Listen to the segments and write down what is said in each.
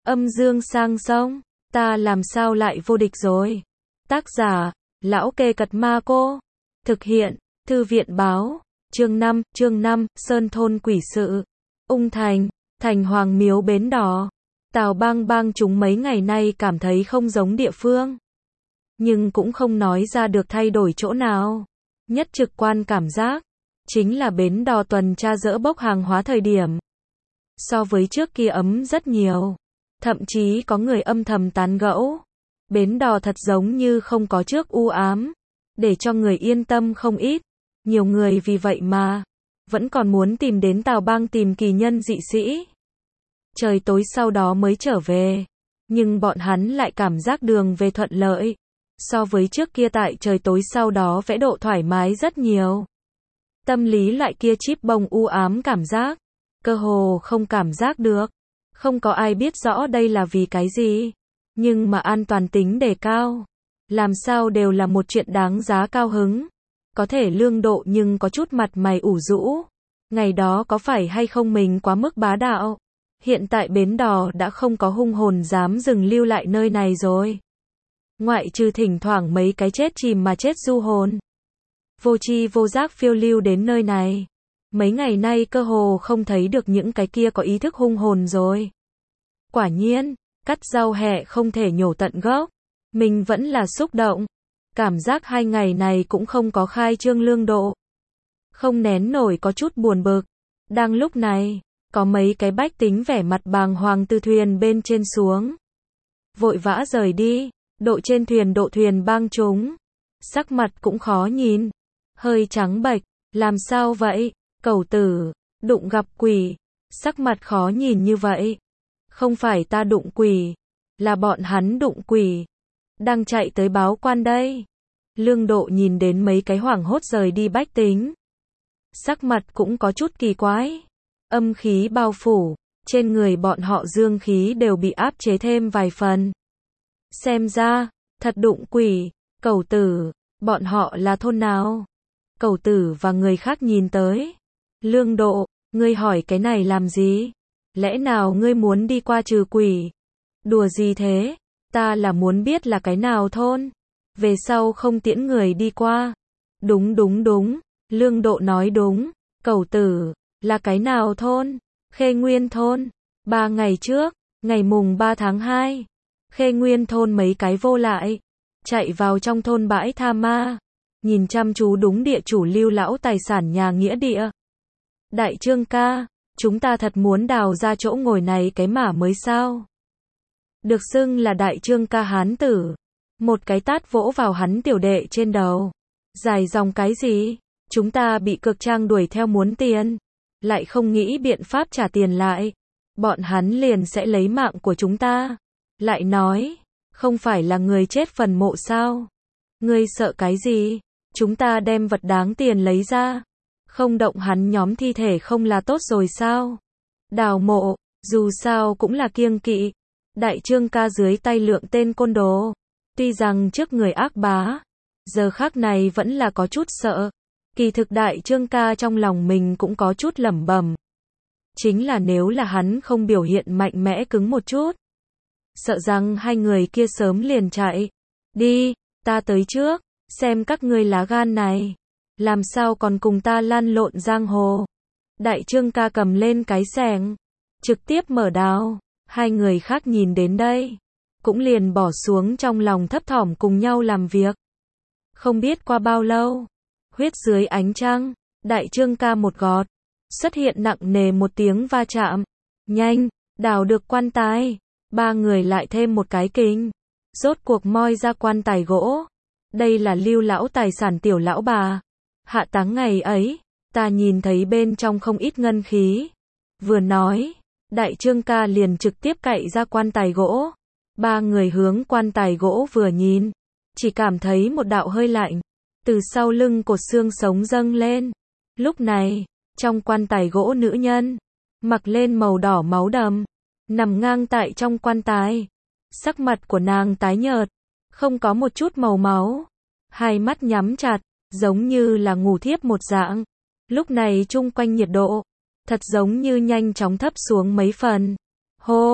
Âm dương sang sông, ta làm sao lại vô địch rồi. Tác giả, Lão Kê Cật Ma Cô. Thực hiện, Thư viện báo. Chương 5, Sơn thôn quỷ sự. Ung Thành, thành Hoàng Miếu Bến Đỏ. Tào Bang Bang chúng mấy ngày nay cảm thấy không giống địa phương. Nhưng cũng không nói ra được thay đổi chỗ nào. Nhất trực quan cảm giác, chính là bến đò tuần tra dỡ bốc hàng hóa thời điểm. So với trước kia ấm rất nhiều. Thậm chí có người âm thầm tán gẫu. Bến đò thật giống như không có trước u ám. Để cho người yên tâm không ít. Nhiều người vì vậy mà vẫn còn muốn tìm đến Tào Bang tìm kỳ nhân dị sĩ. Trời tối sau đó mới trở về. Nhưng bọn hắn lại cảm giác đường về thuận lợi. So với trước kia tại trời tối sau đó vẽ độ thoải mái rất nhiều. Tâm lý loại kia chíp bông u ám cảm giác. Cơ hồ không cảm giác được. Không có ai biết rõ đây là vì cái gì. Nhưng mà an toàn tính đề cao. Làm sao đều là một chuyện đáng giá cao hứng. Có thể lương độ nhưng có chút mặt mày ủ rũ. Ngày đó có phải hay không mình quá mức bá đạo. Hiện tại bến đò đã không có hung hồn dám dừng lưu lại nơi này rồi. Ngoại trừ thỉnh thoảng mấy cái chết chìm mà chết du hồn. Vô tri vô giác phiêu lưu đến nơi này. Mấy ngày nay cơ hồ không thấy được những cái kia có ý thức hung hồn rồi. Quả nhiên, cắt rau hẹ không thể nhổ tận gốc. Mình vẫn là xúc động. Cảm giác 2 ngày này cũng không có khai trương lương độ. Không nén nổi có chút buồn bực. Đang lúc này, có mấy cái bách tính vẻ mặt bàng hoàng từ thuyền bên trên xuống. Vội vã rời đi, độ trên thuyền độ thuyền bang chúng. Sắc mặt cũng khó nhìn. Hơi trắng bệch, làm sao vậy? Cẩu tử, đụng gặp quỷ. Sắc mặt khó nhìn như vậy. Không phải ta đụng quỷ, là bọn hắn đụng quỷ. Đang chạy tới báo quan đây. Lương độ nhìn đến mấy cái hoảng hốt rời đi bách tính. Sắc mặt cũng có chút kỳ quái. Âm khí bao phủ, trên người bọn họ dương khí đều bị áp chế thêm vài phần. Xem ra, thật đụng quỷ. Cẩu tử, bọn họ là thôn nào? Cẩu tử và người khác nhìn tới. Lương độ, ngươi hỏi cái này làm gì? Lẽ nào ngươi muốn đi qua trừ quỷ? Đùa gì thế? Ta là muốn biết là cái nào thôn. Về sau không tiễn người đi qua. Đúng. Lương độ nói đúng. Cẩu tử, là cái nào thôn? Khê Nguyên thôn. 3 ngày trước, ngày mùng 3 tháng 2. Khê Nguyên thôn mấy cái vô lại. Chạy vào trong thôn bãi tha ma. Nhìn chăm chú đúng địa chủ lưu lão tài sản nhà nghĩa địa. Đại Trương ca, chúng ta thật muốn đào ra chỗ ngồi này cái mả mới sao? Được xưng là Đại Trương ca hán tử. Một cái tát vỗ vào hắn tiểu đệ trên đầu. Dài dòng cái gì? Chúng ta bị cực trang đuổi theo muốn tiền. Lại không nghĩ biện pháp trả tiền lại. Bọn hắn liền sẽ lấy mạng của chúng ta. Lại nói, không phải là người chết phần mộ sao? Ngươi sợ cái gì? Chúng ta đem vật đáng tiền lấy ra. Không động hắn nhóm thi thể không là tốt rồi sao? Đào mộ, dù sao cũng là kiêng kỵ. Đại Trương ca dưới tay lượng tên côn đồ. Tuy rằng trước người ác bá, giờ khắc này vẫn là có chút sợ. Kỳ thực Đại Trương ca trong lòng mình cũng có chút lẩm bẩm. Chính là nếu là hắn không biểu hiện mạnh mẽ cứng một chút. Sợ rằng hai người kia sớm liền chạy. Đi, ta tới trước, xem các ngươi lá gan này. Làm sao còn cùng ta lăn lộn giang hồ. Đại Trương ca cầm lên cái xẻng, trực tiếp mở đào. Hai người khác nhìn đến đây, cũng liền bỏ xuống trong lòng thấp thỏm cùng nhau làm việc. Không biết qua bao lâu, huyết dưới ánh trăng, Đại Trương ca một gọt, xuất hiện nặng nề một tiếng va chạm. Nhanh, đào được quan tài. 3 người lại thêm một cái kính. Rốt cuộc moi ra quan tài gỗ. Đây là lưu lão tài sản tiểu lão bà. Hạ táng ngày ấy, ta nhìn thấy bên trong không ít ngân khí. Vừa nói, Đại Trương ca liền trực tiếp cậy ra quan tài gỗ. 3 người hướng quan tài gỗ vừa nhìn, chỉ cảm thấy một đạo hơi lạnh từ sau lưng cột xương sống dâng lên. Lúc này, trong quan tài gỗ nữ nhân mặc lên màu đỏ máu đầm, nằm ngang tại trong quan tài. Sắc mặt của nàng tái nhợt, không có một chút màu máu, hai mắt nhắm chặt, giống như là ngủ thiếp một dạng. Lúc này chung quanh nhiệt độ thật giống như nhanh chóng thấp xuống mấy phần. Hô,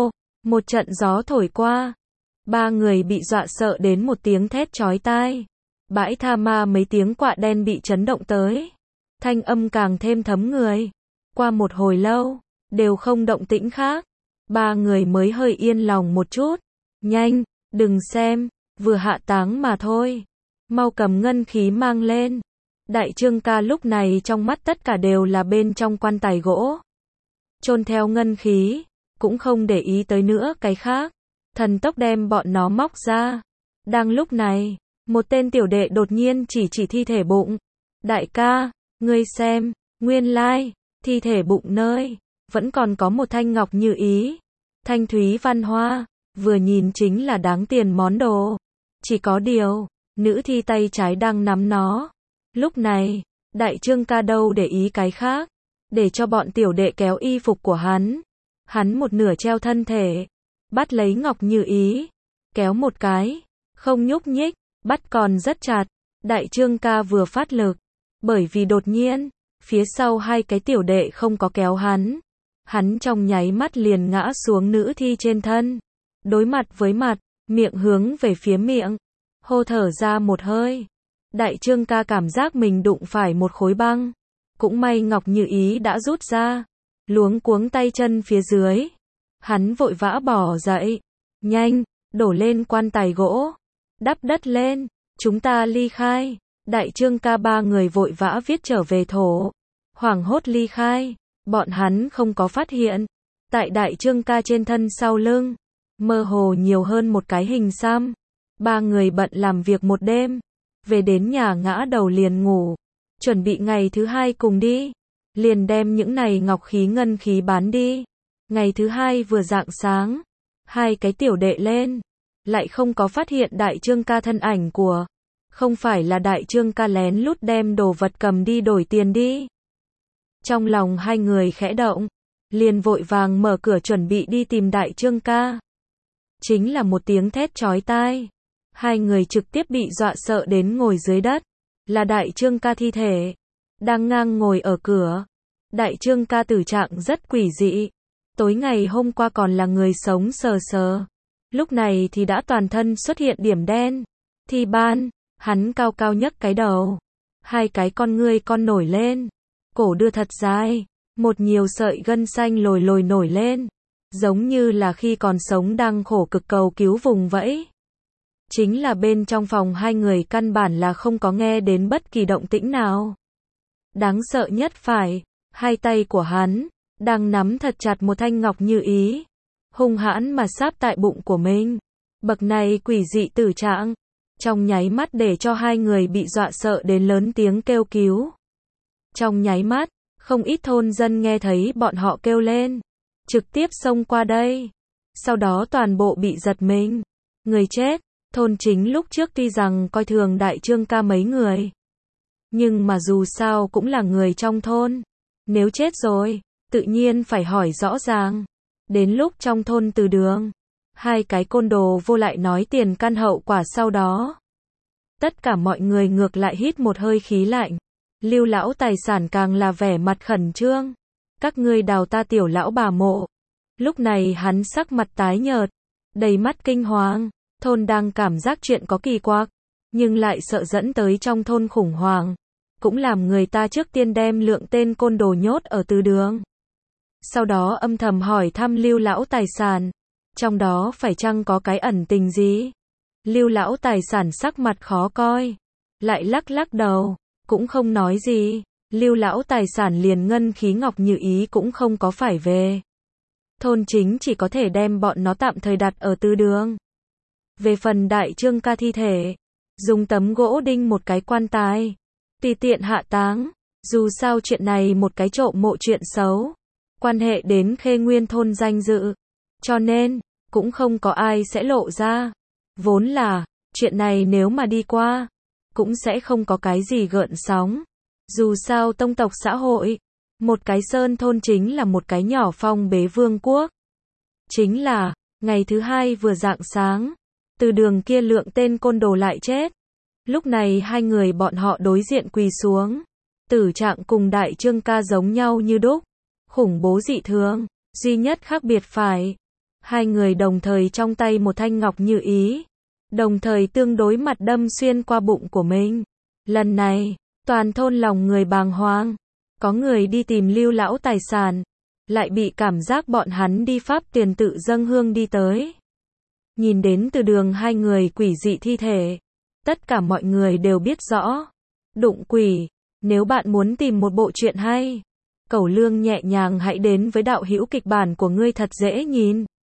Một trận gió thổi qua, ba người bị dọa sợ đến một tiếng thét chói tai. Bãi tha ma mấy tiếng quạ đen bị chấn động tới. Thanh âm càng thêm thấm người. Qua một hồi lâu, đều không động tĩnh khác. Ba người mới hơi yên lòng một chút. Nhanh, đừng xem, vừa hạ táng mà thôi. Mau cầm ngân khí mang lên. Đại Trương ca lúc này trong mắt tất cả đều là bên trong quan tài gỗ. Chôn theo ngân khí, cũng không để ý tới nữa cái khác. Thần tốc đem bọn nó móc ra. Đang lúc này, một tên tiểu đệ đột nhiên chỉ thi thể bụng. Đại ca, ngươi xem, nguyên lai, thi thể bụng nơi, vẫn còn có một thanh ngọc như ý. Thanh thúy văn hoa, vừa nhìn chính là đáng tiền món đồ. Chỉ có điều, nữ thi tay trái đang nắm nó. Lúc này, Đại Trương ca đâu để ý cái khác, để cho bọn tiểu đệ kéo y phục của hắn. Hắn một nửa treo thân thể, bắt lấy ngọc như ý, kéo một cái, không nhúc nhích, bắt còn rất chặt. Đại Trương ca vừa phát lực, bởi vì đột nhiên, phía sau hai cái tiểu đệ không có kéo hắn. Hắn trong nháy mắt liền ngã xuống nữ thi trên thân, đối mặt với mặt, miệng hướng về phía miệng, hô thở ra một hơi. Đại Trương ca cảm giác mình đụng phải một khối băng, cũng may ngọc như ý đã rút ra, luống cuống tay chân phía dưới. Hắn vội vã bỏ dậy, nhanh, đổ lên quan tài gỗ, đắp đất lên, chúng ta ly khai. Đại Trương ca ba người vội vã viết trở về thổ, hoảng hốt ly khai. Bọn hắn không có phát hiện, tại Đại Trương ca trên thân sau lưng, mơ hồ nhiều hơn một cái hình xăm. Ba người bận làm việc một đêm, về đến nhà ngã đầu liền ngủ, chuẩn bị ngày thứ hai cùng đi, liền đem những này ngọc khí ngân khí bán đi. Ngày thứ hai vừa rạng sáng, hai cái tiểu đệ lên, lại không có phát hiện Đại Trương ca thân ảnh của. Không phải là Đại Trương ca lén lút đem đồ vật cầm đi đổi tiền đi. Trong lòng hai người khẽ động, liền vội vàng mở cửa chuẩn bị đi tìm Đại Trương ca. Chính là một tiếng thét chói tai. Hai người trực tiếp bị dọa sợ đến ngồi dưới đất. Là Đại Trương ca thi thể, đang ngang ngồi ở cửa. Đại Trương ca tử trạng rất quỷ dị. Tối ngày hôm qua còn là người sống sờ sờ, lúc này thì đã toàn thân xuất hiện điểm đen. Thi ban, hắn cao cao nhấc cái đầu, hai cái con ngươi con nổi lên, cổ đưa thật dài, một nhiều sợi gân xanh lồi lồi nổi lên, giống như là khi còn sống đang khổ cực cầu cứu vùng vẫy. Chính là bên trong phòng hai người căn bản là không có nghe đến bất kỳ động tĩnh nào. Đáng sợ nhất phải, hai tay của hắn đang nắm thật chặt một thanh ngọc như ý, hung hãn mà sáp tại bụng của mình. Bậc này quỷ dị tử trạng, trong nháy mắt để cho hai người bị dọa sợ đến lớn tiếng kêu cứu. Trong nháy mắt, không ít thôn dân nghe thấy bọn họ kêu lên, trực tiếp xông qua đây. Sau đó toàn bộ bị giật mình. Người chết, thôn chính lúc trước tuy rằng coi thường Đại Trương ca mấy người, nhưng mà dù sao cũng là người trong thôn. Nếu chết rồi, tự nhiên phải hỏi rõ ràng. Đến lúc trong thôn từ đường, hai cái côn đồ vô lại nói tiền căn hậu quả sau đó. Tất cả mọi người ngược lại hít một hơi khí lạnh. Lưu lão tài sản càng là vẻ mặt khẩn trương. Các ngươi đào ta tiểu lão bà mộ. Lúc này hắn sắc mặt tái nhợt, đầy mắt kinh hoàng. Thôn đang cảm giác chuyện có kỳ quặc, nhưng lại sợ dẫn tới trong thôn khủng hoảng. Cũng làm người ta trước tiên đem lượng tên côn đồ nhốt ở từ đường. Sau đó âm thầm hỏi thăm Lưu lão tài sản. Trong đó phải chăng có cái ẩn tình gì? Lưu lão tài sản sắc mặt khó coi, lại lắc lắc đầu, cũng không nói gì. Lưu lão tài sản liền ngân khí ngọc như ý cũng không có phải về. Thôn chính chỉ có thể đem bọn nó tạm thời đặt ở từ đường. Về phần Đại Trương ca thi thể, dùng tấm gỗ đinh một cái quan tài, tùy tiện hạ táng. Dù sao chuyện này một cái trộm mộ chuyện xấu, quan hệ đến Khê Nguyên thôn danh dự, cho nên cũng không có ai sẽ lộ ra. Vốn là chuyện này nếu mà đi qua, cũng sẽ không có cái gì gợn sóng. Dù sao tông tộc xã hội, một cái sơn thôn chính là một cái nhỏ phong bế vương quốc. Chính là ngày thứ hai vừa rạng sáng, từ đường kia lượng tên côn đồ lại chết. Lúc này hai người bọn họ đối diện quỳ xuống. Tử trạng cùng Đại Trương ca giống nhau như đúc, khủng bố dị thường, duy nhất khác biệt phải, Hai người đồng thời trong tay một thanh ngọc như ý, đồng thời tương đối mặt đâm xuyên qua bụng của mình. Lần này, toàn thôn lòng người bàng hoàng. Có người đi tìm Lưu lão tài sản, lại bị cảm giác bọn hắn đi pháp tiền tự dâng hương đi tới. Nhìn đến từ đường hai người quỷ dị thi thể, tất cả mọi người đều biết rõ. Đụng quỷ, nếu bạn muốn tìm một bộ truyện hay, Cẩu Lương nhẹ nhàng hãy đến với đạo hữu kịch bản của ngươi thật dễ nhìn.